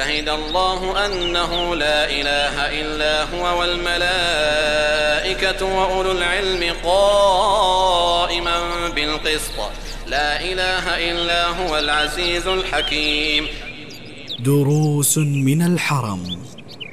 شهد الله أنه لا إله إلا هو والملائكة وأولو العلم قائما بالقسط لا إله إلا هو العزيز الحكيم. دروس من الحرم.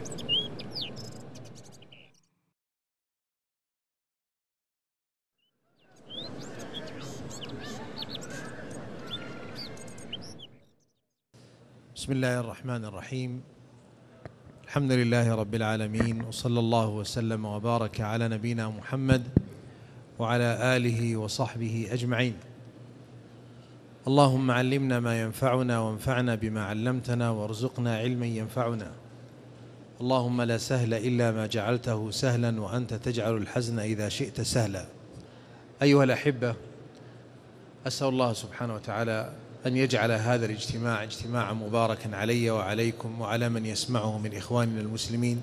بسم الله الرحمن الرحيم. الحمد لله رب العالمين، وصلى الله وسلم وبارك على نبينا محمد وعلى آله وصحبه أجمعين. اللهم علمنا ما ينفعنا وانفعنا بما علمتنا وارزقنا علما ينفعنا. اللهم لا سهل إلا ما جعلته سهلا وأنت تجعل الحزن إذا شئت سهلا. أيها الأحبة، أسأل الله سبحانه وتعالى أن يجعل هذا الاجتماع اجتماعا مباركا علي وعليكم وعلى من يسمعه من إخواننا المسلمين.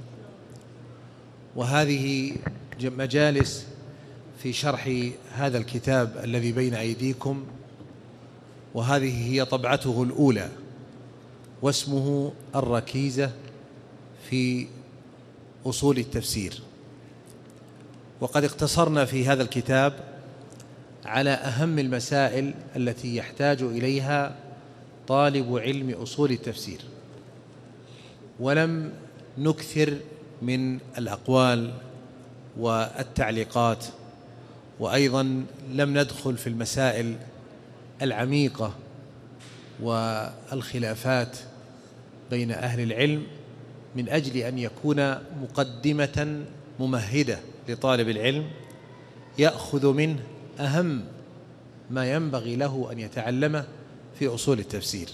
وهذه مجالس في شرح هذا الكتاب الذي بين أيديكم، وهذه هي طبعته الأولى، واسمه الركيزة في أصول التفسير. وقد اقتصرنا في هذا الكتاب على أهم المسائل التي يحتاج إليها طالب علم أصول التفسير، ولم نكثر من الأقوال والتعليقات، وأيضا لم ندخل في المسائل العميقة والخلافات بين أهل العلم، من أجل أن يكون مقدمة ممهدة لطالب العلم يأخذ منه أهم ما ينبغي له أن يتعلمه في أصول التفسير.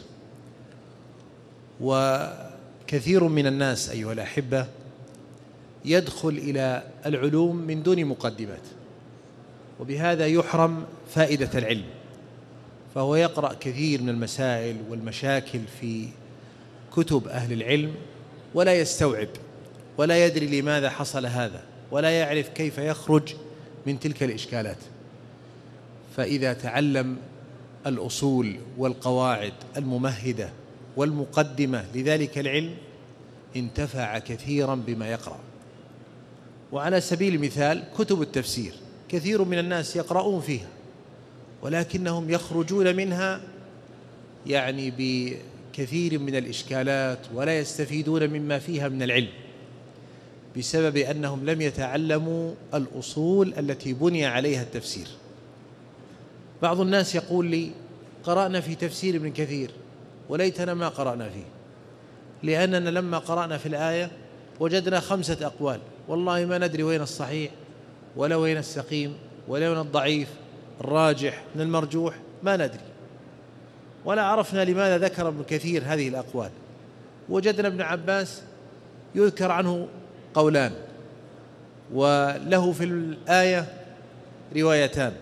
وكثير من الناس أيها الأحبة يدخل إلى العلوم من دون مقدمات، وبهذا يحرم فائدة العلم، فهو يقرأ كثير من المسائل والمشاكل في كتب أهل العلم ولا يستوعب ولا يدري لماذا حصل هذا، ولا يعرف كيف يخرج من تلك الإشكالات. فإذا تعلم الأصول والقواعد الممهدة والمقدمة لذلك العلم انتفع كثيرا بما يقرأ. وعلى سبيل المثال كتب التفسير، كثير من الناس يقرؤون فيها ولكنهم يخرجون منها يعني بكثير من الإشكالات، ولا يستفيدون مما فيها من العلم، بسبب أنهم لم يتعلموا الأصول التي بني عليها التفسير. بعض الناس يقول لي: قرأنا في تفسير ابن كثير وليتنا ما قرأنا فيه، لأننا لما قرأنا في الآية وجدنا 5 أقوال، والله ما ندري وين الصحيح ولا وين السقيم ولا وين الضعيف، الراجح من المرجوح ما ندري، ولا عرفنا لماذا ذكر ابن كثير هذه الأقوال. وجدنا ابن عباس يذكر عنه قولان، وله في الآية روايتان،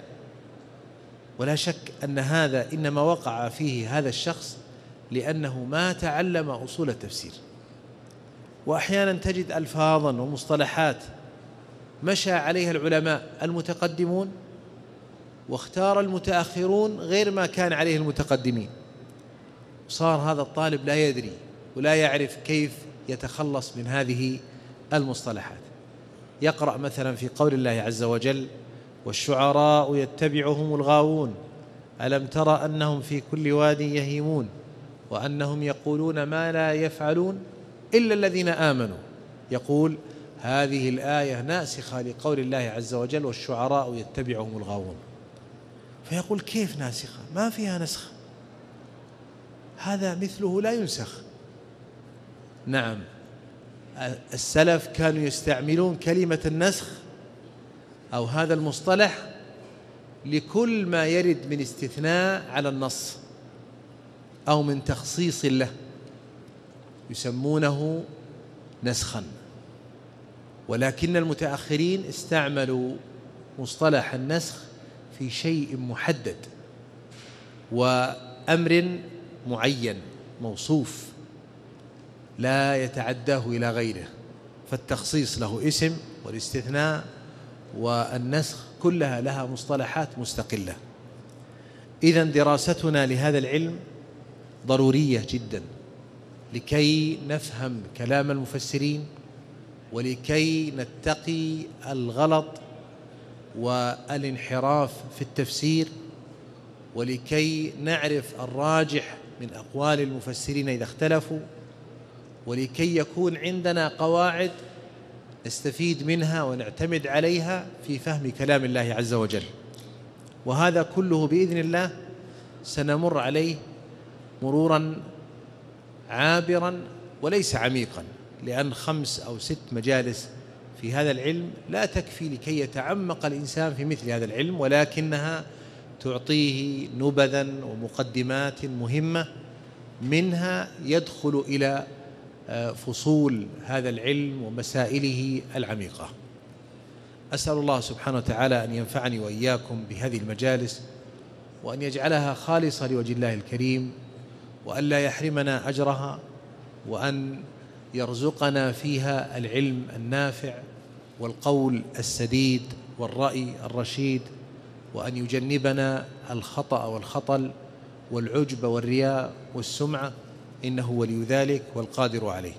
ولا شك أن هذا إنما وقع فيه هذا الشخص لأنه ما تعلم أصول التفسير. وأحيانا تجد ألفاظا ومصطلحات مشى عليها العلماء المتقدمون واختار المتأخرون غير ما كان عليه المتقدمين، صار هذا الطالب لا يدري ولا يعرف كيف يتخلص من هذه المصطلحات. يقرأ مثلا في قول الله عز وجل: والشعراء يتبعهم الغاوون ألم تر أنهم في كل واد يهيمون وأنهم يقولون ما لا يفعلون إلا الذين آمنوا. يقول هذه الآية ناسخة لقول الله عز وجل: والشعراء يتبعهم الغاوون. فيقول كيف ناسخة؟ ما فيها نسخ، هذا مثله لا ينسخ. نعم، السلف كانوا يستعملون كلمة النسخ أو هذا المصطلح لكل ما يرد من استثناء على النص أو من تخصيص له، يسمونه نسخا. ولكن المتأخرين استعملوا مصطلح النسخ في شيء محدد وأمر معين موصوف لا يتعداه إلى غيره، فالتخصيص له اسم والاستثناء والنسخ كلها لها مصطلحات مستقلة. إذن دراستنا لهذا العلم ضرورية جدا، لكي نفهم كلام المفسرين، ولكي نتقي الغلط والانحراف في التفسير، ولكي نعرف الراجح من أقوال المفسرين إذا اختلفوا، ولكي يكون عندنا قواعد نستفيد منها ونعتمد عليها في فهم كلام الله عز وجل. وهذا كله بإذن الله سنمر عليه مرورا عابرا وليس عميقا، لأن 5 أو 6 مجالس في هذا العلم لا تكفي لكي يتعمق الإنسان في مثل هذا العلم، ولكنها تعطيه نبذا ومقدمات مهمة منها يدخل إلى فصول هذا العلم ومسائله العميقة. أسأل الله سبحانه وتعالى أن ينفعني وإياكم بهذه المجالس، وأن يجعلها خالصة لوجه الله الكريم، وأن لا يحرمنا أجرها، وأن يرزقنا فيها العلم النافع والقول السديد والرأي الرشيد، وأن يجنبنا الخطأ والخطل والعجب والرياء والسمعة، إنه ولي ذلك والقادر عليه.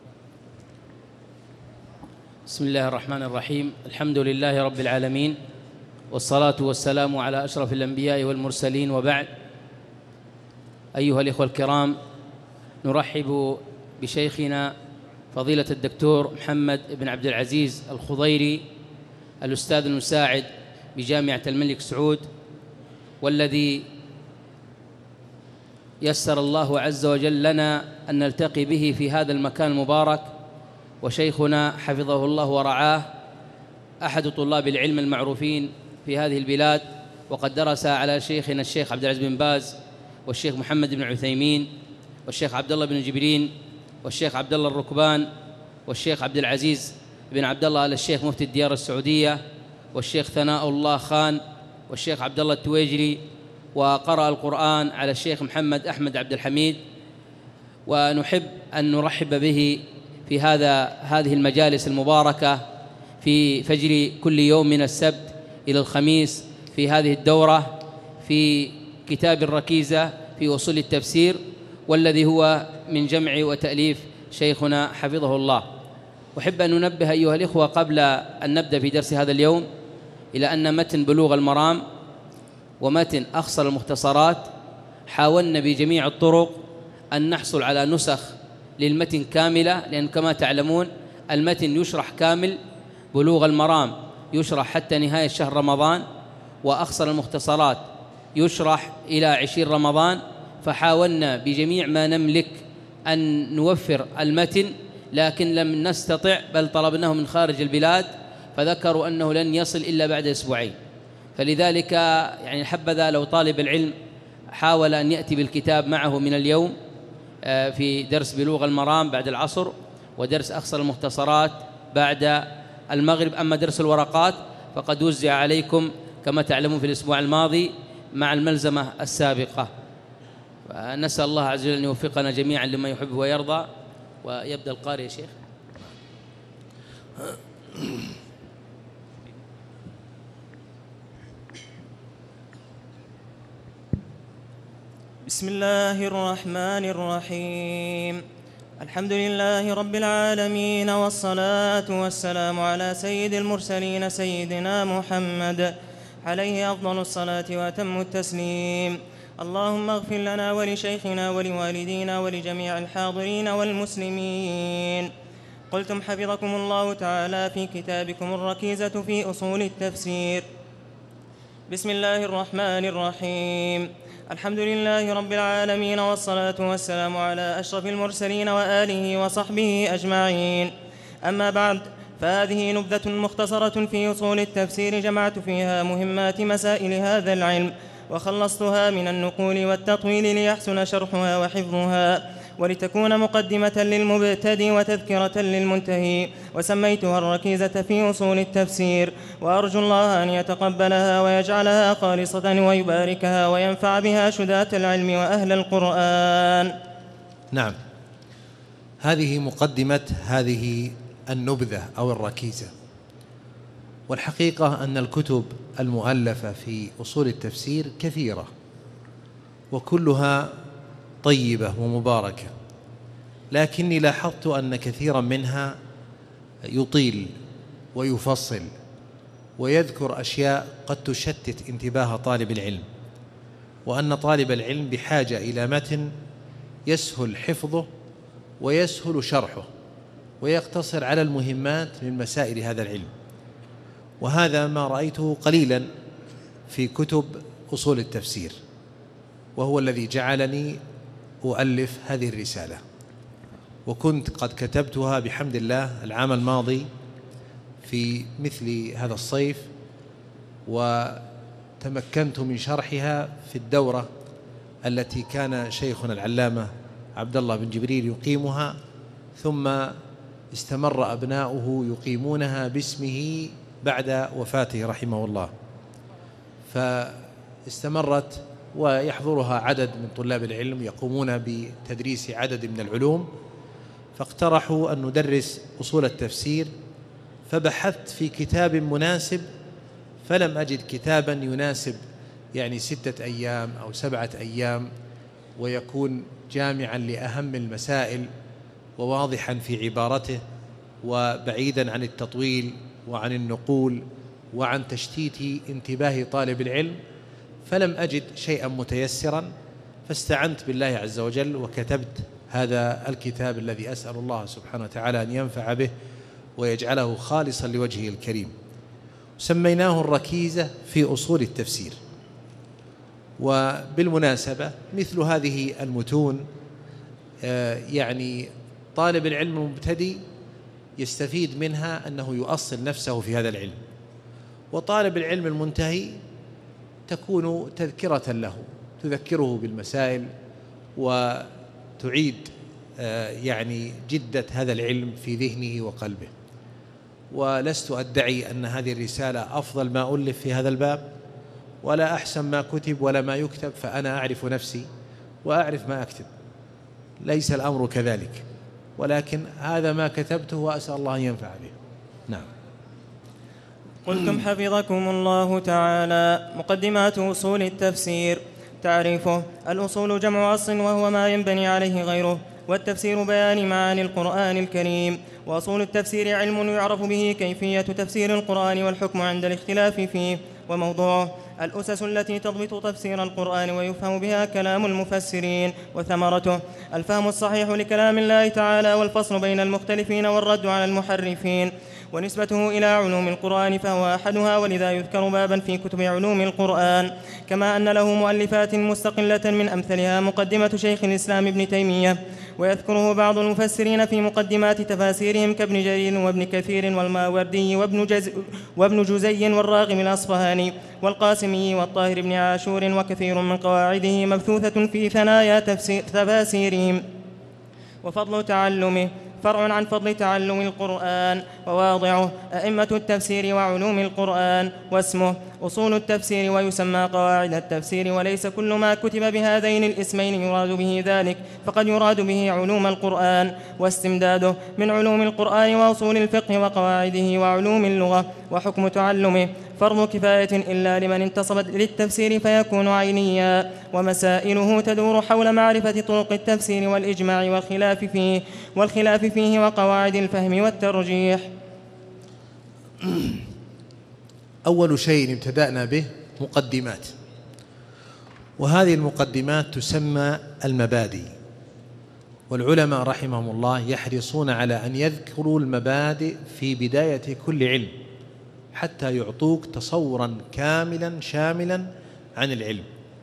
بسم الله الرحمن الرحيم. الحمد لله رب العالمين، والصلاة والسلام على أشرف الأنبياء والمرسلين، وبعد. أيها الإخوة الكرام، نرحب بشيخنا فضيلة الدكتور محمد بن عبد العزيز الخضيري، الأستاذ المساعد بجامعة الملك سعود، والذي يسر الله عز وجل لنا أن نلتقي به في هذا المكان المبارك. وشيخنا حفظه الله ورعاه أحد طلاب العلم المعروفين في هذه البلاد، وقد درس على شيخنا الشيخ عبد العزيز بن باز، والشيخ محمد بن عثيمين، والشيخ عبد الله بن جبرين، والشيخ عبد الله الركبان، والشيخ عبد العزيز بن عبد الله آل الشيخ مفتي الديار السعودية، والشيخ ثناء الله خان، والشيخ عبد الله التويجري، وقرأ القرآن على الشيخ محمد أحمد عبد الحميد. ونحب أن نرحب به في هذه المجالس المباركة في فجر كل يوم من السبت إلى الخميس في هذه الدورة في كتاب الركيزة في أصول التفسير، والذي هو من جمع وتأليف شيخنا حفظه الله. أحب أن ننبه أيها الإخوة قبل أن نبدأ في درس هذا اليوم إلى أن متن بلوغ المرام ومتن أخصر المختصرات حاولنا بجميع الطرق أن نحصل على نسخ للمتن كاملة، لأن كما تعلمون المتن يشرح كامل. بلوغ المرام يشرح حتى نهاية شهر رمضان، وأخصر المختصرات يشرح إلى 20 رمضان. فحاولنا بجميع ما نملك أن نوفر المتن، لكن لم نستطع، بل طلبناه من خارج البلاد فذكروا أنه لن يصل إلا بعد 2 أسبوع. فلذلك يعني حبذا لو طالب العلم حاول أن يأتي بالكتاب معه من اليوم في درس بلوغ المرام بعد العصر، ودرس أخصر المختصرات بعد المغرب. أما درس الورقات فقد وزع عليكم كما تعلمون في الأسبوع الماضي مع الملزمة السابقة. نسأل الله عز وجل أن يوفقنا جميعا لما يحب ويرضى. ويبدأ القارئ يا شيخ. بسم الله الرحمن الرحيم. الحمد لله رب العالمين، والصلاة والسلام على سيد المرسلين سيدنا محمد عليه أفضل الصلاة وأتم التسليم. اللهم اغفر لنا ولشيخنا ولوالدينا ولجميع الحاضرين والمسلمين. قلتم حفظكم الله تعالى في كتابكم الركيزة في أصول التفسير. بسم الله الرحمن الرحيم. الحمد لله رب العالمين، والصلاة والسلام على أشرف المرسلين وآله وصحبه أجمعين. أما بعد، فهذه نبذة مختصرة في أصول التفسير جمعت فيها مهمات مسائل هذا العلم، وخلصتها من النقول والتطويل ليحسن شرحها وحفظها، ولتكون مقدمة للمبتدئ وتذكرة للمنتهي، وسميتها الركيزة في أصول التفسير. وأرجو الله أن يتقبلها ويجعلها خالصة ويباركها وينفع بها شداة العلم وأهل القرآن. نعم، هذه مقدمة هذه النبذة أو الركيزة. والحقيقة أن الكتب المؤلفة في أصول التفسير كثيرة، وكلها طيبة ومباركة، لكني لاحظت أن كثيرا منها يطيل ويفصل ويذكر أشياء قد تشتت انتباه طالب العلم، وأن طالب العلم بحاجة إلى متن يسهل حفظه ويسهل شرحه ويقتصر على المهمات من مسائل هذا العلم. وهذا ما رأيته قليلا في كتب أصول التفسير، وهو الذي جعلني أؤلف هذه الرسالة. وكنت قد كتبتها بحمد الله العام الماضي في مثل هذا الصيف، وتمكنت من شرحها في الدورة التي كان شيخنا العلامة عبد الله بن جبريل يقيمها، ثم استمر أبناؤه يقيمونها باسمه بعد وفاته رحمه الله، فاستمرت ويحضرها عدد من طلاب العلم يقومون بتدريس عدد من العلوم، فاقترحوا أن ندرس أصول التفسير، فبحثت في كتاب مناسب فلم أجد كتابا يناسب 6 أيام أو 7 أيام ويكون جامعا لأهم المسائل وواضحا في عبارته وبعيدا عن التطويل وعن النقول وعن تشتيت انتباه طالب العلم، فلم أجد شيئا متيسرا، فاستعنت بالله عز وجل وكتبت هذا الكتاب الذي أسأل الله سبحانه وتعالى أن ينفع به ويجعله خالصا لوجهه الكريم. سميناه الركيزة في أصول التفسير. وبالمناسبة مثل هذه المتون طالب العلم المبتدئ يستفيد منها أنه يؤصل نفسه في هذا العلم، وطالب العلم المنتهي تكون تذكرة له، تذكره بالمسائل وتعيد جدة هذا العلم في ذهنه وقلبه. ولست أدعي أن هذه الرسالة أفضل ما ألف في هذا الباب ولا أحسن ما كتب ولا ما يكتب، فأنا أعرف نفسي وأعرف ما أكتب، ليس الأمر كذلك، ولكن هذا ما كتبته وأسأل الله أن ينفع به. نعم. قلتم حفظكم الله تعالى: مقدمات أصول التفسير. تعريفه: الأصول جمع أصل وهو ما ينبني عليه غيره، والتفسير بيان معاني القرآن الكريم. وأصول التفسير علم يعرف به كيفية تفسير القرآن والحكم عند الاختلاف فيه. وموضوعه: الأسس التي تضبط تفسير القرآن ويفهم بها كلام المفسرين. وثمرته: الفهم الصحيح لكلام الله تعالى والفصل بين المختلفين والرد على المحرفين. ونسبته إلى علوم القرآن فهو أحدها، ولذا يذكر بابا في كتب علوم القرآن، كما أن له مؤلفات مستقلة من أمثلها مقدمة شيخ الإسلام ابن تيمية، ويذكره بعض المفسرين في مقدمات تفاسيرهم كابن جرير وابن كثير والماوردي وابن جزي والراغب الأصفهاني والقاسمي والطاهر بن عاشور، وكثير من قواعده مبثوثة في ثنايا تفاسيرهم. وفضل تعلمه فرع عن فضل تعلم القرآن، وواضعه أئمة التفسير وعلوم القرآن. واسمه أصول التفسير، ويسمى قواعد التفسير، وليس كل ما كتب بهذين الاسمين يراد به ذلك، فقد يراد به علوم القرآن. واستمداده من علوم القرآن وأصول الفقه وقواعده وعلوم اللغة. وحكم تعلمه فرض كفاية إلا لمن انتصب للتفسير فيكون عينيا، ومسائله تدور حول معرفة طرق التفسير والإجماع والخلاف فيه وقواعد الفهم والترجيح. أول شيء ابتدأنا به مقدمات، وهذه المقدمات تسمى المبادئ، والعلماء رحمهم الله يحرصون على أن يذكروا المبادئ في بداية كل علم حتى يعطوك تصورا كاملا شاملا عن العلم.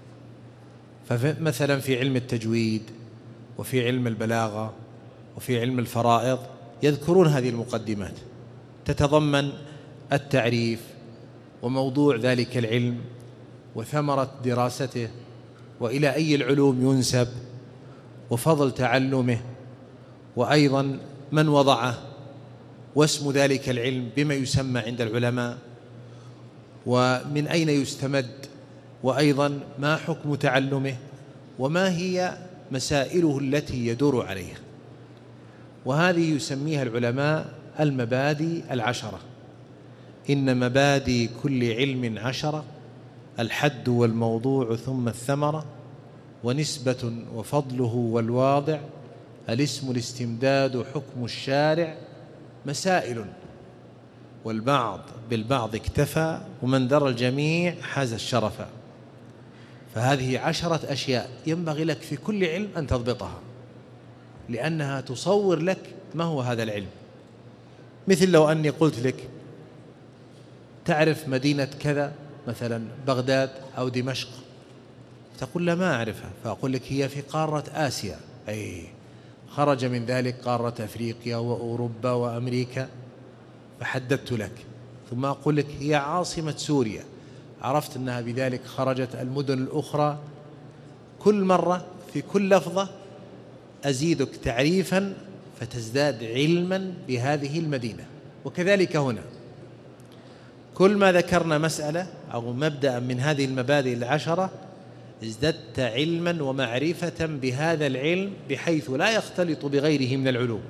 فمثلا في علم التجويد وفي علم البلاغة وفي علم الفرائض يذكرون هذه المقدمات، تتضمن التعريف وموضوع ذلك العلم وثمرة دراسته وإلى أي العلوم ينسب وفضل تعلمه، وأيضا من وضعه واسم ذلك العلم بما يسمى عند العلماء ومن أين يستمد، وأيضا ما حكم تعلمه وما هي مسائله التي يدور عليها. وهذه يسميها العلماء المبادئ العشرة. إن مبادئ كل علم 10: الحد والموضوع ثم الثمرة ونسبة وفضله والواضع الاسم الاستمداد حكم الشارع مسائل، والبعض بالبعض اكتفى، ومن درى الجميع حاز الشرف. فهذه 10 أشياء ينبغي لك في كل علم أن تضبطها، لأنها تصور لك ما هو هذا العلم. مثل لو أني قلت لك تعرف مدينة كذا، مثلا بغداد أو دمشق، تقول لا ما أعرفها، فأقول لك هي في قارة آسيا، أي خرج من ذلك قارة أفريقيا وأوروبا وأمريكا، فحددت لك. ثم أقول لك هي عاصمة سوريا، عرفت أنها بذلك خرجت المدن الأخرى. كل مرة في كل لفظة أزيدك تعريفا فتزداد علما بهذه المدينة. وكذلك هنا كل ما ذكرنا مسألة أو مبدأ من هذه المبادئ 10 ازددت علما ومعرفة بهذا العلم بحيث لا يختلط بغيره من العلوم.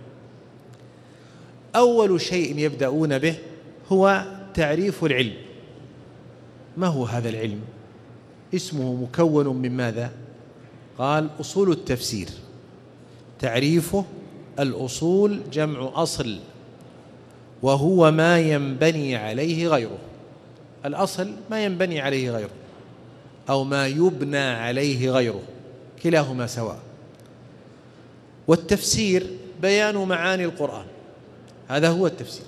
أول شيء يبدأون به هو تعريف العلم. ما هو هذا العلم؟ اسمه مكون من ماذا؟ قال أصول التفسير. تعريفه الأصول جمع أصل، وهو ما ينبني عليه غيره. الأصل ما ينبني عليه غيره أو ما يبنى عليه غيره، كلاهما سواء. والتفسير بيان معاني القرآن، هذا هو التفسير.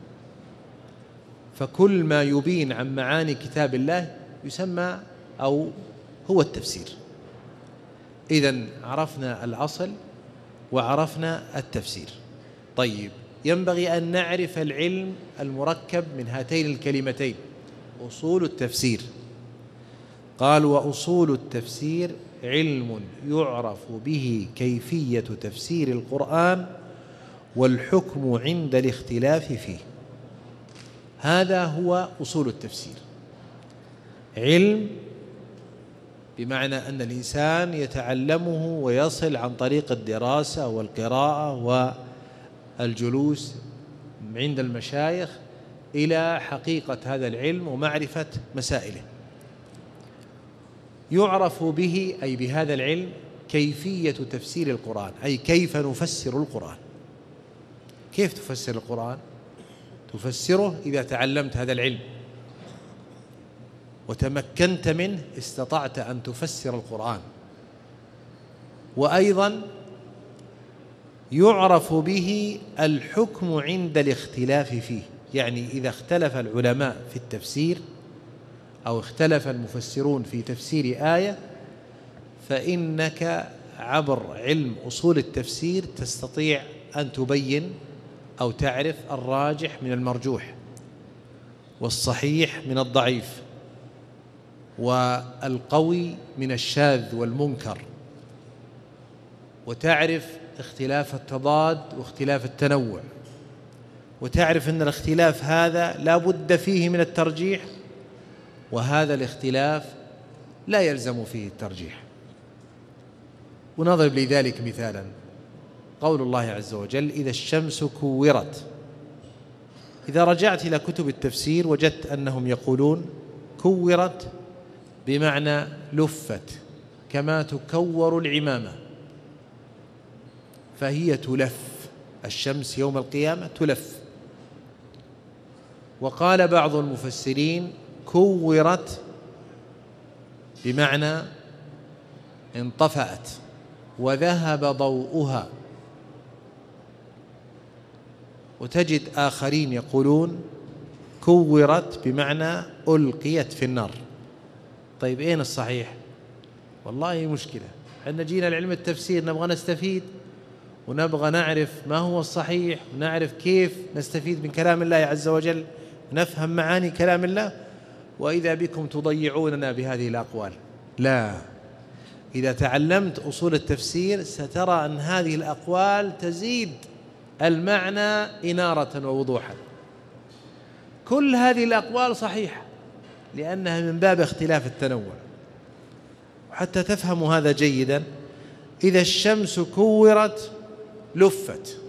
فكل ما يبين عن معاني كتاب الله يسمى أو هو التفسير. إذن عرفنا الأصل وعرفنا التفسير. طيب، ينبغي أن نعرف العلم المركب من هاتين الكلمتين أصول التفسير. قال وأصول التفسير علم يعرف به كيفية تفسير القرآن والحكم عند الاختلاف فيه. هذا هو أصول التفسير. علم بمعنى أن الإنسان يتعلمه ويصل عن طريق الدراسة والقراءة والجلوس عند المشايخ إلى حقيقة هذا العلم ومعرفة مسائله. يعرف به أي بهذا العلم كيفية تفسير القرآن، أي كيف نفسر القرآن. كيف تفسر القرآن؟ تفسره إذا تعلمت هذا العلم وتمكنت منه استطعت أن تفسر القرآن. وأيضا يعرف به الحكم عند الاختلاف فيه، يعني إذا اختلف العلماء في التفسير أو اختلف المفسرون في تفسير آية، فإنك عبر علم أصول التفسير تستطيع أن تبين أو تعرف الراجح من المرجوح والصحيح من الضعيف والقوي من الشاذ والمنكر، وتعرف اختلاف التضاد واختلاف التنوع، وتعرف أن الاختلاف هذا لا بد فيه من الترجيح، وهذا الاختلاف لا يلزم فيه الترجيح. ونضرب لذلك مثالا قول الله عز وجل إذا الشمس كورت. إذا رجعت إلى كتب التفسير وجدت أنهم يقولون كورت بمعنى لفت، كما تكور العمامة، فهي تلف. الشمس يوم القيامة تلف. وقال بعض المفسرين كورت بمعنى انطفأت وذهب ضوءها. وتجد آخرين يقولون كورت بمعنى ألقيت في النار. طيب أين الصحيح؟ والله مشكلة، عندنا جينا لعلم التفسير نبغى نستفيد ونبغى نعرف ما هو الصحيح ونعرف كيف نستفيد من كلام الله عز وجل ونفهم معاني كلام الله، وإذا بكم تضيعوننا بهذه الأقوال. لا، إذا تعلمت أصول التفسير سترى أن هذه الأقوال تزيد المعنى إنارة ووضوحا. كل هذه الأقوال صحيحة لأنها من باب اختلاف التنوع. وحتى تفهموا هذا جيدا، إذا الشمس كورت لفت،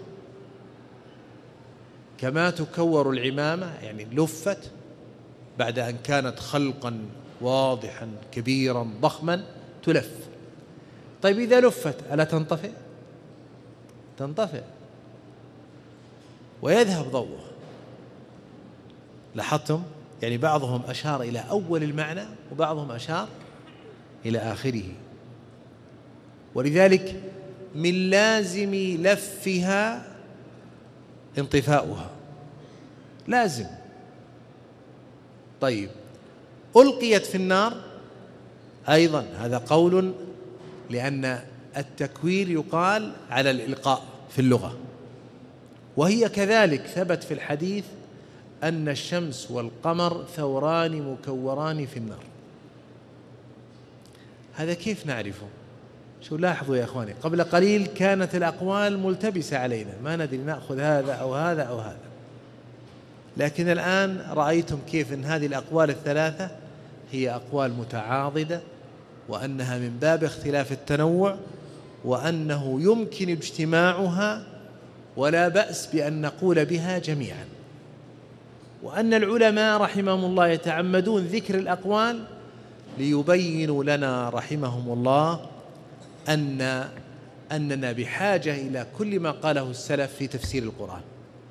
كما تكور العمامة، يعني لفت بعد أن كانت خلقا واضحا كبيرا ضخما تلف. طيب إذا لفت ألا تنطفئ؟ تنطفئ ويذهب ضوءه. لاحظتم؟ يعني بعضهم أشار إلى أول المعنى وبعضهم أشار إلى آخره. ولذلك من لازم لفها انطفاؤها، لازم. طيب ألقيت في النار أيضا هذا قول، لأن التكوير يقال على الإلقاء في اللغة، وهي كذلك ثبت في الحديث أن الشمس والقمر ثوران مكوران في النار. هذا كيف نعرفه؟ شو لاحظوا يا أخواني، قبل قليل كانت الأقوال ملتبسة علينا، ما ندري نأخذ هذا أو هذا أو هذا، لكن الآن رأيتم كيف أن هذه الأقوال الثلاثة هي أقوال متعاضدة، وأنها من باب اختلاف التنوع، وأنه يمكن اجتماعها ولا بأس بأن نقول بها جميعا، وأن العلماء رحمهم الله يتعمدون ذكر الأقوال ليبينوا لنا رحمهم الله أننا بحاجة إلى كل ما قاله السلف في تفسير القرآن.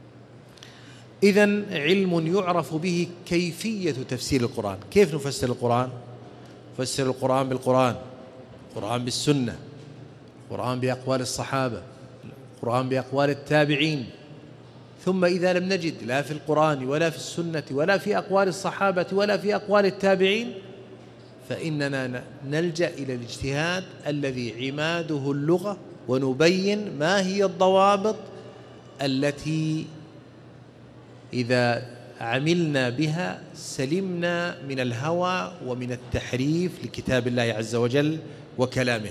إذن علم يعرف به كيفية تفسير القرآن. كيف نفسر القرآن؟ نفسر القرآن بالقرآن، القرآن بالسنة، القرآن بأقوال الصحابة، القرآن بأقوال التابعين. ثم إذا لم نجد لا في القرآن ولا في السنة ولا في أقوال الصحابة ولا في أقوال التابعين، فإننا نلجأ إلى الاجتهاد الذي عماده اللغة، ونبين ما هي الضوابط التي إذا عملنا بها سلمنا من الهوى ومن التحريف لكتاب الله عز وجل وكلامه.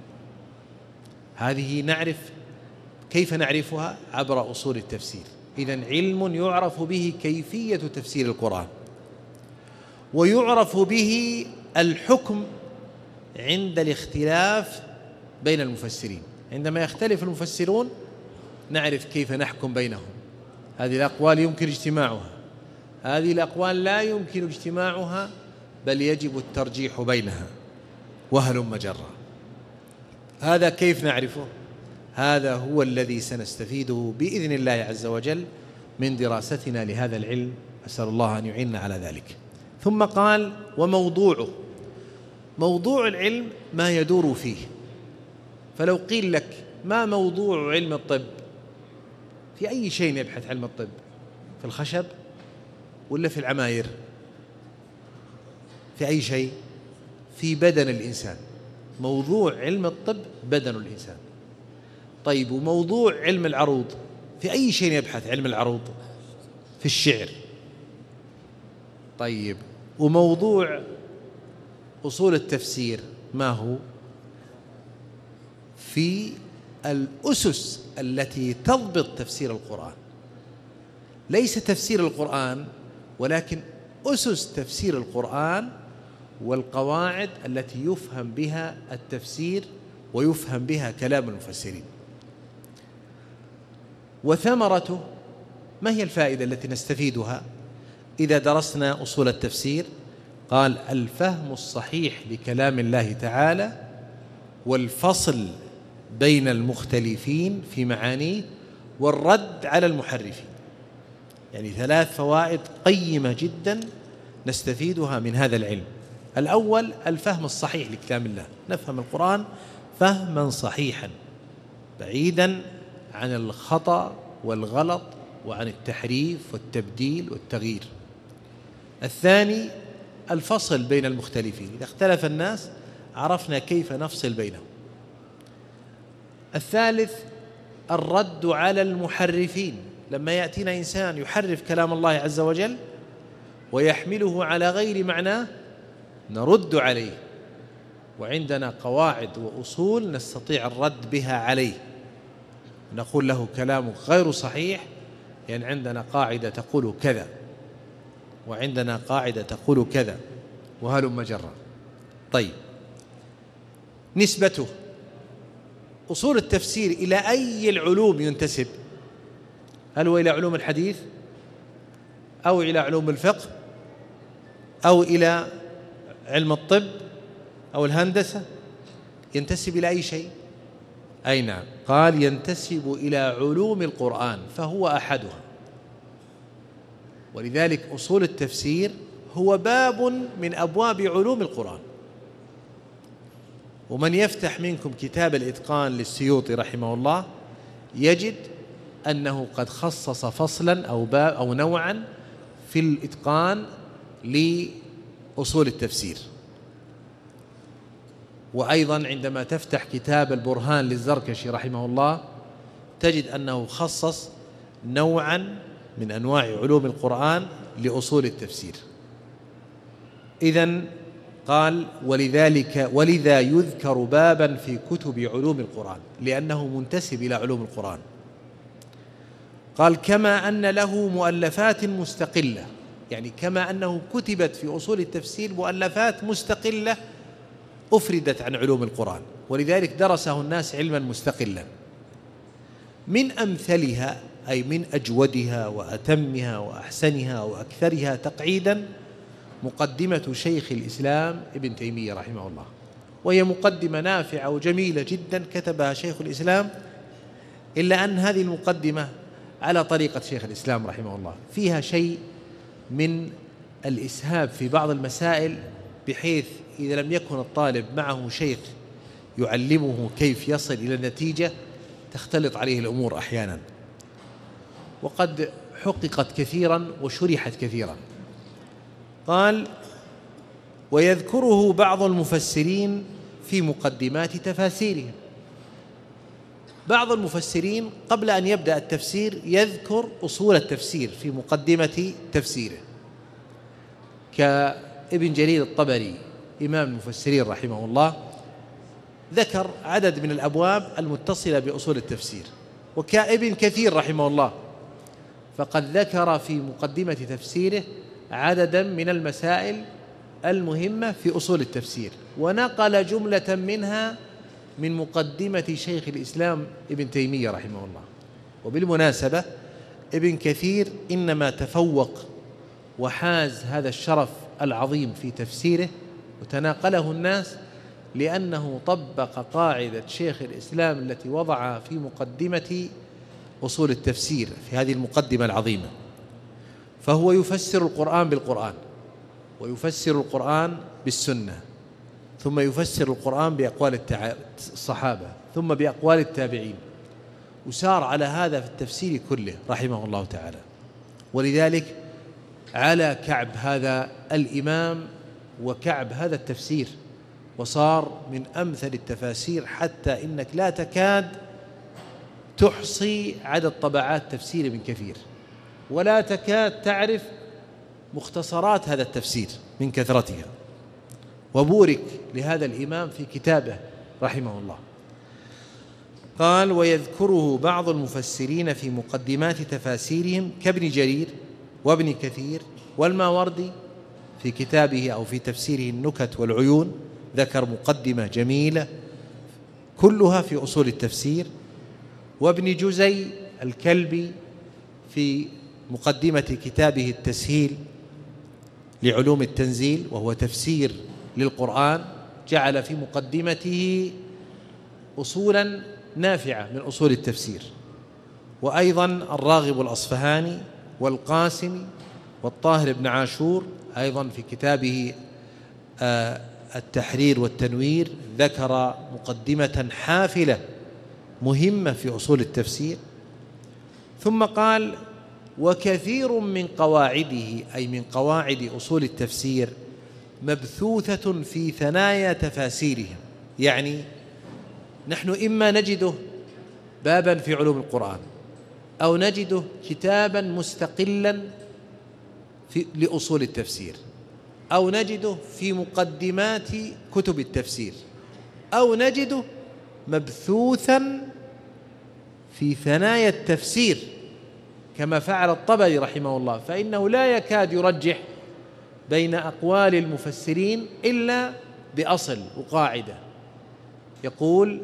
هذه نعرف كيف نعرفها عبر أصول التفسير. إذن علم يعرف به كيفية تفسير القرآن، ويعرف به الحكم عند الاختلاف بين المفسرين. عندما يختلف المفسرون نعرف كيف نحكم بينهم. هذه الأقوال يمكن اجتماعها، هذه الأقوال لا يمكن اجتماعها، بل يجب الترجيح بينها، وهلم جرا. هذا كيف نعرفه؟ هذا هو الذي سنستفيده بإذن الله عز وجل من دراستنا لهذا العلم، أسأل الله أن يعيننا على ذلك. ثم قال: وموضوعه. موضوع العلم ما يدور فيه. فلو قيل لك ما موضوع علم الطب، في أي شيء يبحث علم الطب؟ في الخشب ولا في العماير؟ في أي شيء؟ في بدن الإنسان. موضوع علم الطب بدن الإنسان. طيب وموضوع علم العروض في أي شيء يبحث علم العروض؟ في الشعر. طيب وموضوع أصول التفسير ما هو؟ في الأسس التي تضبط تفسير القرآن. ليس تفسير القرآن، ولكن أسس تفسير القرآن والقواعد التي يفهم بها التفسير ويفهم بها كلام المفسرين. وثمرته ما هي الفائدة التي نستفيدها إذا درسنا أصول التفسير؟ قال: الفهم الصحيح لكلام الله تعالى، والفصل بين المختلفين في معانيه، والرد على المحرفين. يعني 3 فوائد قيمة جدا نستفيدها من هذا العلم. الأول الفهم الصحيح لكلام الله، نفهم القرآن فهما صحيحا بعيدا عن الخطأ والغلط وعن التحريف والتبديل والتغيير. الثاني الفصل بين المختلفين، إذا اختلف الناس عرفنا كيف نفصل بينهم. الثالث الرد على المحرفين، لما يأتينا إنسان يحرف كلام الله عز وجل ويحمله على غير معناه نرد عليه، وعندنا قواعد وأصول نستطيع الرد بها عليه، نقول له كلامك غير صحيح، يعني عندنا قاعدة تقول كذا وعندنا قاعدة تقول كذا، وهلم جرا. طيب نسبته، أصول التفسير إلى أي العلوم ينتسب؟ هل هو إلى علوم الحديث أو إلى علوم الفقه أو إلى علم الطب أو الهندسة؟ ينتسب إلى أي شيء؟ أي نعم، قال ينتسب إلى علوم القرآن فهو أحدها. ولذلك أصول التفسير هو باب من أبواب علوم القرآن. ومن يفتح منكم كتاب الإتقان للسيوطي رحمه الله يجد أنه قد خصص فصلا أو باب أو نوعا في الإتقان لأصول التفسير. وأيضا عندما تفتح كتاب البرهان للزركشي رحمه الله تجد أنه خصص نوعا من أنواع علوم القرآن لأصول التفسير. إذن قال ولذا يذكر بابا في كتب علوم القرآن لأنه منتسب إلى علوم القرآن. قال كما أن له مؤلفات مستقلة، يعني كما أنه كتبت في أصول التفسير مؤلفات مستقلة أفردت عن علوم القرآن، ولذلك درسه الناس علما مستقلا. من أمثلها أي من أجودها وأتمها وأحسنها وأكثرها تقعيدا مقدمة شيخ الإسلام ابن تيمية رحمه الله، وهي مقدمة نافعة وجميلة جدا كتبها شيخ الإسلام، إلا أن هذه المقدمة على طريقة شيخ الإسلام رحمه الله فيها شيء من الإسهاب في بعض المسائل، بحيث إذا لم يكن الطالب معه شيخ يعلمه كيف يصل إلى النتيجة تختلط عليه الأمور أحيانا، وقد حققت كثيرا وشرحت كثيرا. قال ويذكره بعض المفسرين في مقدمات تفاسيرهم. بعض المفسرين قبل أن يبدأ التفسير يذكر أصول التفسير في مقدمة تفسيره، كابن جرير الطبري إمام المفسرين رحمه الله ذكر عدد من الأبواب المتصلة بأصول التفسير، وكابن كثير رحمه الله فقد ذكر في مقدمة تفسيره عددا من المسائل المهمة في أصول التفسير، ونقل جملة منها من مقدمة شيخ الإسلام ابن تيمية رحمه الله. وبالمناسبة ابن كثير إنما تفوق وحاز هذا الشرف العظيم في تفسيره وتناقله الناس لأنه طبق قاعدة شيخ الإسلام التي وضعها في مقدمة أصول التفسير في هذه المقدمة العظيمة. فهو يفسر القرآن بالقرآن، ويفسر القرآن بالسنة، ثم يفسر القرآن بأقوال الصحابة، ثم بأقوال التابعين، وسار على هذا في التفسير كله رحمه الله تعالى. ولذلك على كعب هذا الإمام وكعب هذا التفسير، وصار من أمثل التفاسير، حتى إنك لا تكاد تحصي عدد طبعات تفسير ابن كثير، ولا تكاد تعرف مختصرات هذا التفسير من كثرتها. وبورك لهذا الإمام في كتابه رحمه الله. قال ويذكره بعض المفسرين في مقدمات تفاسيرهم كابن جرير وابن كثير والماوردي في كتابه أو في تفسيره النكت والعيون، ذكر مقدمة جميلة كلها في أصول التفسير، وابن جزي الكلبي في مقدمة كتابه التسهيل لعلوم التنزيل، وهو تفسير للقرآن، جعل في مقدمته أصولا نافعة من أصول التفسير. وأيضا الراغب الأصفهاني والقاسمي والطاهر بن عاشور أيضا في كتابه التحرير والتنوير ذكر مقدمة حافلة مهمة في أصول التفسير. ثم قال وكثير من قواعده أي من قواعد أصول التفسير مبثوثة في ثنايا تفاسيرهم، يعني نحن إما نجده بابا في علوم القرآن أو نجده كتابا مستقلا لأصول التفسير، أو نجده في مقدمات كتب التفسير، أو نجده مبثوثا في ثنايا التفسير كما فعل الطبري رحمه الله، فإنه لا يكاد يرجح بين أقوال المفسرين إلا بأصل وقاعدة، يقول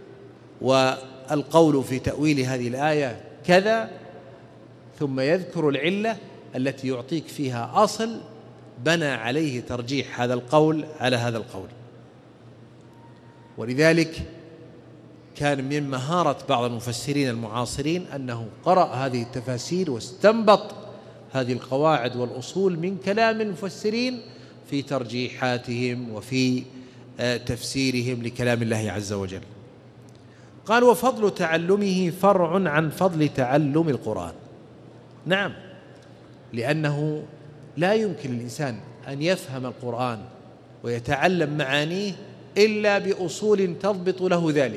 والقول في تأويل هذه الآية كذا، ثم يذكر العلة التي يعطيك فيها أصل بنى عليه ترجيح هذا القول على هذا القول. ولذلك كان من مهارة بعض المفسرين المعاصرين أنه قرأ هذه التفاسير واستنبط هذه القواعد والأصول من كلام المفسرين في ترجيحاتهم وفي تفسيرهم لكلام الله عز وجل. قال: وفضل تعلمه فرع عن فضل تعلم القرآن. نعم، لأنه لا يمكن للإنسان أن يفهم القرآن ويتعلم معانيه إلا بأصول تضبط له ذلك.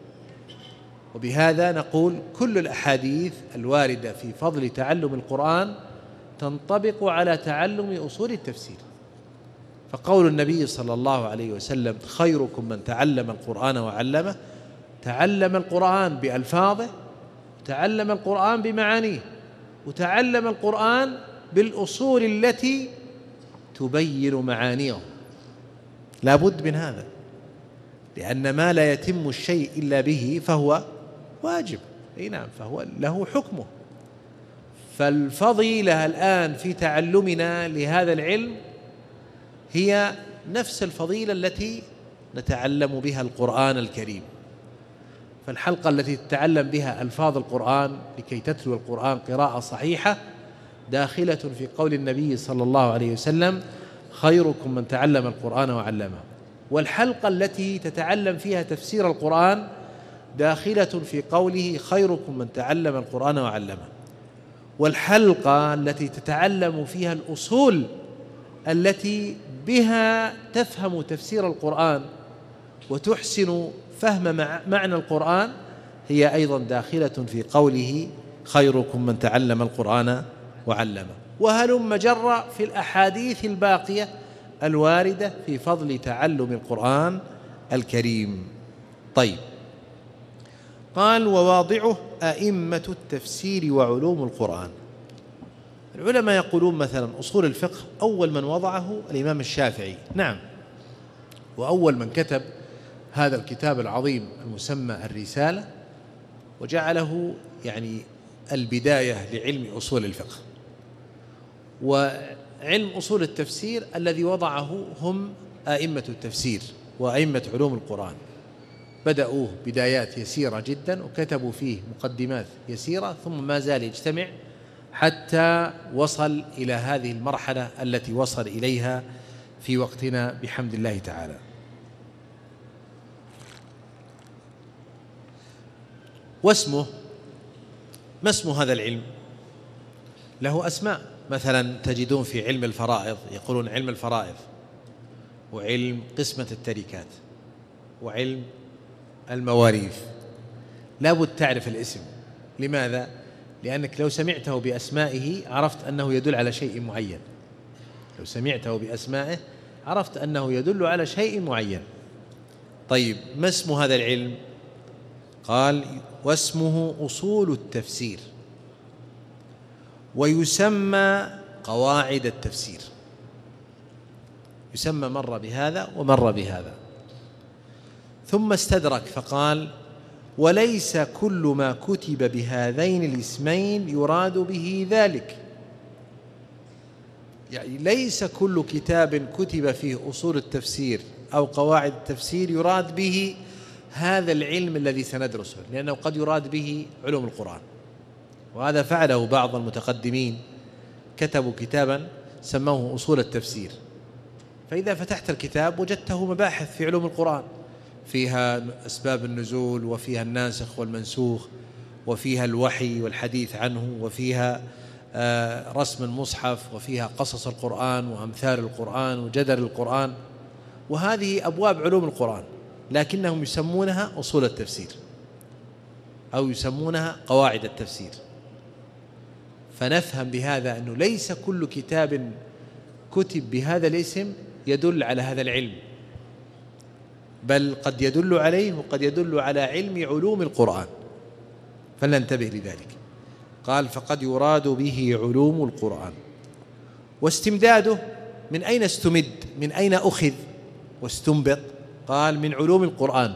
وبهذا نقول كل الأحاديث الواردة في فضل تعلم القرآن تنطبق على تعلم أصول التفسير. فقول النبي صلى الله عليه وسلم: خيركم من تعلم القرآن وعلمه، تعلم القرآن بألفاظه، تعلم القرآن بمعانيه، وتعلم القرآن بالأصول التي تبين معانيه. لا بد من هذا، لأن ما لا يتم الشيء إلا به فهو واجب. نعم، فهو له حكمه. فالفضيلة الآن في تعلمنا لهذا العلم هي نفس الفضيلة التي نتعلم بها القرآن الكريم. فالحلقة التي تتعلم بها ألفاظ القرآن لكي تتلو القرآن قراءة صحيحة داخلة في قول النبي صلى الله عليه وسلم: خيركم من تعلم القرآن وعلمه. والحلقة التي تتعلم فيها تفسير القرآن داخلة في قوله: خيركم من تعلم القرآن وعلمه. والحلقة التي تتعلم فيها الأصول التي بها تفهم تفسير القرآن وتحسن فهم معنى القرآن هي أيضا داخلة في قوله: خيركم من تعلم القرآن وعلمه. وهلم جرى في الأحاديث الباقية الواردة في فضل تعلم القرآن الكريم. طيب، قال: وواضعه أئمة التفسير وعلوم القرآن. العلماء يقولون مثلا أصول الفقه أول من وضعه الإمام الشافعي. نعم، وأول من كتب هذا الكتاب العظيم المسمى الرسالة، وجعله يعني البداية لعلم أصول الفقه. وعلم أصول التفسير الذي وضعه هم أئمة التفسير وأئمة علوم القرآن. بدأوه بدايات يسيرة جدا وكتبوا فيه مقدمات يسيرة، ثم ما زال يجتمع حتى وصل إلى هذه المرحلة التي وصل إليها في وقتنا بحمد الله تعالى. واسمه، ما اسم هذا العلم؟ له أسماء. مثلا تجدون في علم الفرائض يقولون علم الفرائض، وعلم قسمة التركات، وعلم المواريث. لا بد تعرف الاسم. لماذا؟ لأنك لو سمعته بأسمائه عرفت أنه يدل على شيء معين. لو سمعته بأسمائه عرفت أنه يدل على شيء معين. طيب، ما اسم هذا العلم؟ قال: واسمه أصول التفسير، ويسمى قواعد التفسير. يسمى مرة بهذا ومرة بهذا. ثم استدرك فقال: وليس كل ما كتب بهذين الاسمين يراد به ذلك. يعني ليس كل كتاب كتب فيه أصول التفسير أو قواعد التفسير يراد به هذا العلم الذي سندرسه، لأنه قد يراد به علوم القرآن. وهذا فعله بعض المتقدمين، كتبوا كتابا سموه أصول التفسير، فإذا فتحت الكتاب وجدته مباحث في علوم القرآن، فيها أسباب النزول، وفيها الناسخ والمنسوخ، وفيها الوحي والحديث عنه، وفيها رسم المصحف، وفيها قصص القرآن وأمثال القرآن وجدر القرآن. وهذه أبواب علوم القرآن، لكنهم يسمونها أصول التفسير أو يسمونها قواعد التفسير. فنفهم بهذا أنه ليس كل كتاب كتب بهذا الاسم يدل على هذا العلم، بل قد يدل عليه وقد يدل على علم علوم القرآن، فلننتبه لذلك. قال: فقد يراد به علوم القرآن. واستمداده، من أين استمد؟ من أين أخذ واستنبط؟ قال: من علوم القرآن،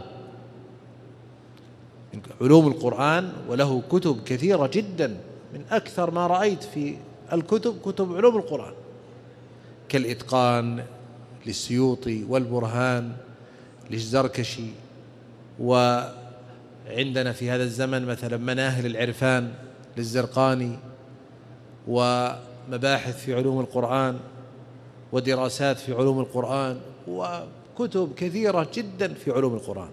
من علوم القرآن. وله كتب كثيرة جدا، من أكثر ما رأيت في الكتب كتب علوم القرآن، كالإتقان للسيوطي، والبرهان للزركشي، عندنا في هذا الزمن مثلا مناهل العرفان للزرقاني، ومباحث في علوم القرآن، ودراسات في علوم القرآن، وكتب كثيرة جدا في علوم القرآن.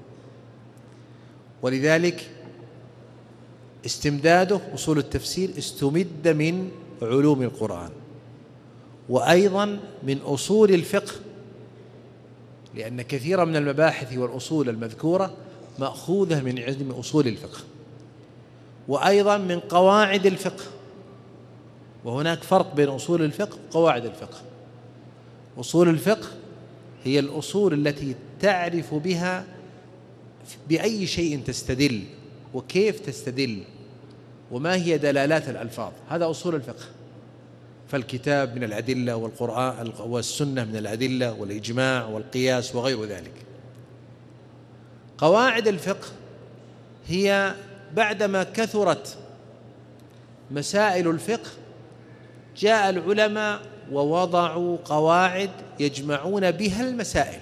ولذلك استمداده أصول التفسير استمد من علوم القرآن، وأيضا من أصول الفقه، لأن كثيرا من المباحث والأصول المذكورة مأخوذة من علم أصول الفقه، وأيضا من قواعد الفقه. وهناك فرق بين أصول الفقه وقواعد الفقه. أصول الفقه هي الأصول التي تعرف بها بأي شيء تستدل، وكيف تستدل، وما هي دلالات الألفاظ. هذا أصول الفقه. فالكتاب من الأدلة، والقرآن والسنة من الأدلة، والإجماع والقياس وغير ذلك. قواعد الفقه هي بعدما كثرت مسائل الفقه جاء العلماء ووضعوا قواعد يجمعون بها المسائل،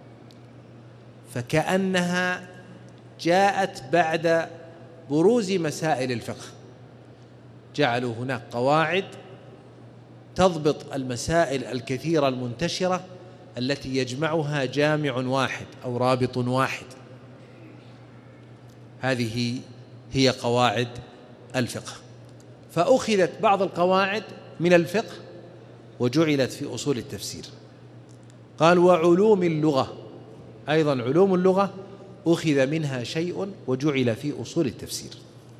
فكأنها جاءت بعد بروز مسائل الفقه. جعلوا هناك قواعد تضبط المسائل الكثيرة المنتشرة التي يجمعها جامع واحد أو رابط واحد. هذه هي قواعد الفقه. فأخذت بعض القواعد من الفقه وجعلت في أصول التفسير. قال وعلوم اللغة، أيضا علوم اللغة أخذ منها شيء وجعل في أصول التفسير.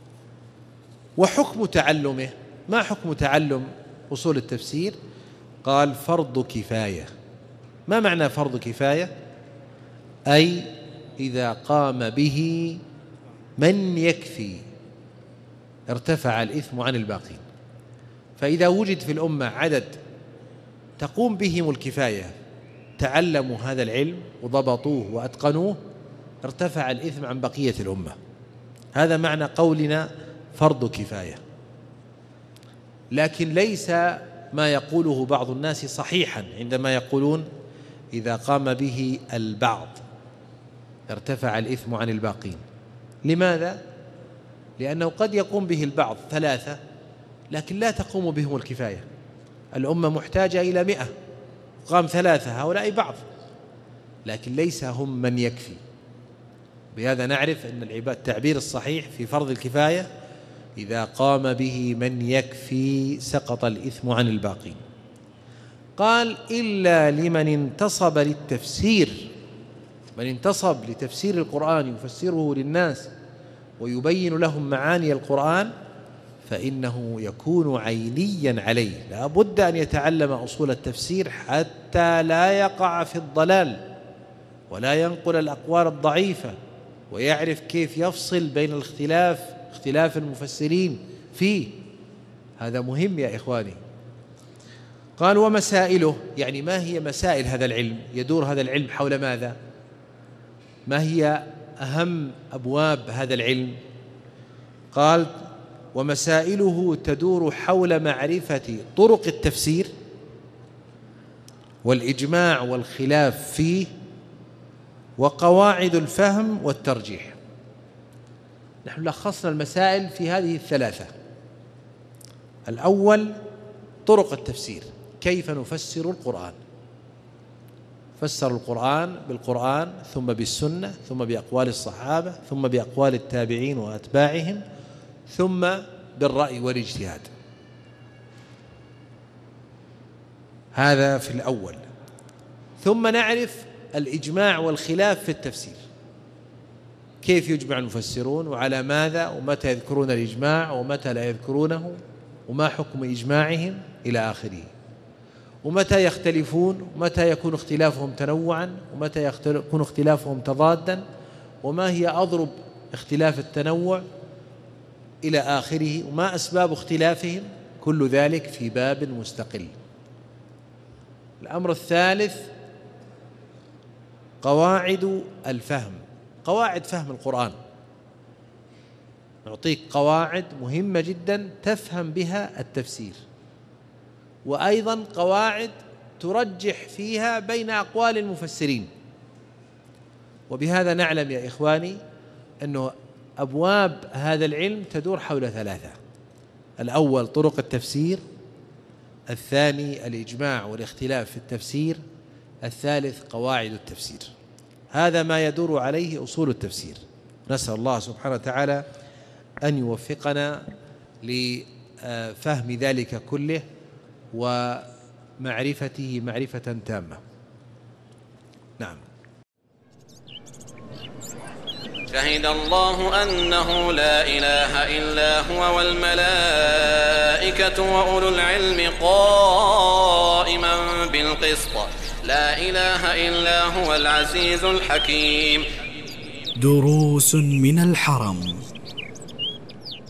وحكم تعلمه، ما حكم تعلم أصول التفسير؟ قال فرض كفاية. ما معنى فرض كفاية؟ أي إذا قام به من يكفي ارتفع الإثم عن الباقين. فإذا وجد في الأمة عدد تقوم بهم الكفاية، تعلموا هذا العلم وضبطوه وأتقنوه، ارتفع الإثم عن بقية الأمة. هذا معنى قولنا فرض كفاية. لكن ليس ما يقوله بعض الناس صحيحا عندما يقولون إذا قام به البعض ارتفع الإثم عن الباقين. لماذا؟ لأنه قد يقوم به البعض 3 لكن لا تقوم بهم الكفاية. الأمة محتاجة إلى 100، قام 3، هؤلاء بعض لكن ليس هم من يكفي. بهذا نعرف أن التعبير الصحيح في فرض الكفاية إذا قام به من يكفي سقط الإثم عن الباقين. قال إلا لمن انتصب للتفسير، من انتصب لتفسير القرآن يفسره للناس ويبين لهم معاني القرآن فإنه يكون عينيا عليه، لا بد أن يتعلم أصول التفسير حتى لا يقع في الضلال ولا ينقل الأقوال الضعيفة، ويعرف كيف يفصل بين اختلاف المفسرين فيه. هذا مهم يا إخواني. قال ومسائله، يعني ما هي مسائل هذا العلم؟ يدور هذا العلم حول ماذا؟ ما هي أهم أبواب هذا العلم؟ قال ومسائله تدور حول معرفة طرق التفسير والإجماع والخلاف فيه وقواعد الفهم والترجيح. نحن لخصنا المسائل في هذه 3. الأول طرق التفسير، كيف نفسر القرآن. فسر القرآن بالقرآن، ثم بالسنة، ثم بأقوال الصحابة، ثم بأقوال التابعين وأتباعهم، ثم بالرأي والاجتهاد. هذا في الأول. ثم نعرف الإجماع والخلاف في التفسير، كيف يجمع المفسرون وعلى ماذا، ومتى يذكرون الإجماع ومتى لا يذكرونه، وما حكم إجماعهم إلى آخره، ومتى يختلفون، ومتى يكون اختلافهم تنوعا، ومتى يكون اختلافهم تضادا، وما هي أضرب اختلاف التنوع إلى آخره، وما أسباب اختلافهم. كل ذلك في باب مستقل. الأمر الثالث قواعد الفهم، قواعد فهم القرآن. نعطيك قواعد مهمة جدا تفهم بها التفسير، وأيضا قواعد ترجح فيها بين أقوال المفسرين. وبهذا نعلم يا إخواني أنه أبواب هذا العلم تدور حول ثلاثة: الأول طرق التفسير، الثاني الإجماع والاختلاف في التفسير، الثالث قواعد التفسير. هذا ما يدور عليه أصول التفسير. نسأل الله سبحانه وتعالى أن يوفقنا لفهم ذلك كله ومعرفته معرفة تامة. نعم. شهد الله أنه لا إله إلا هو والملائكة وأولو العلم قائما بالقسط لا إله إلا هو العزيز الحكيم. دروس من الحرم.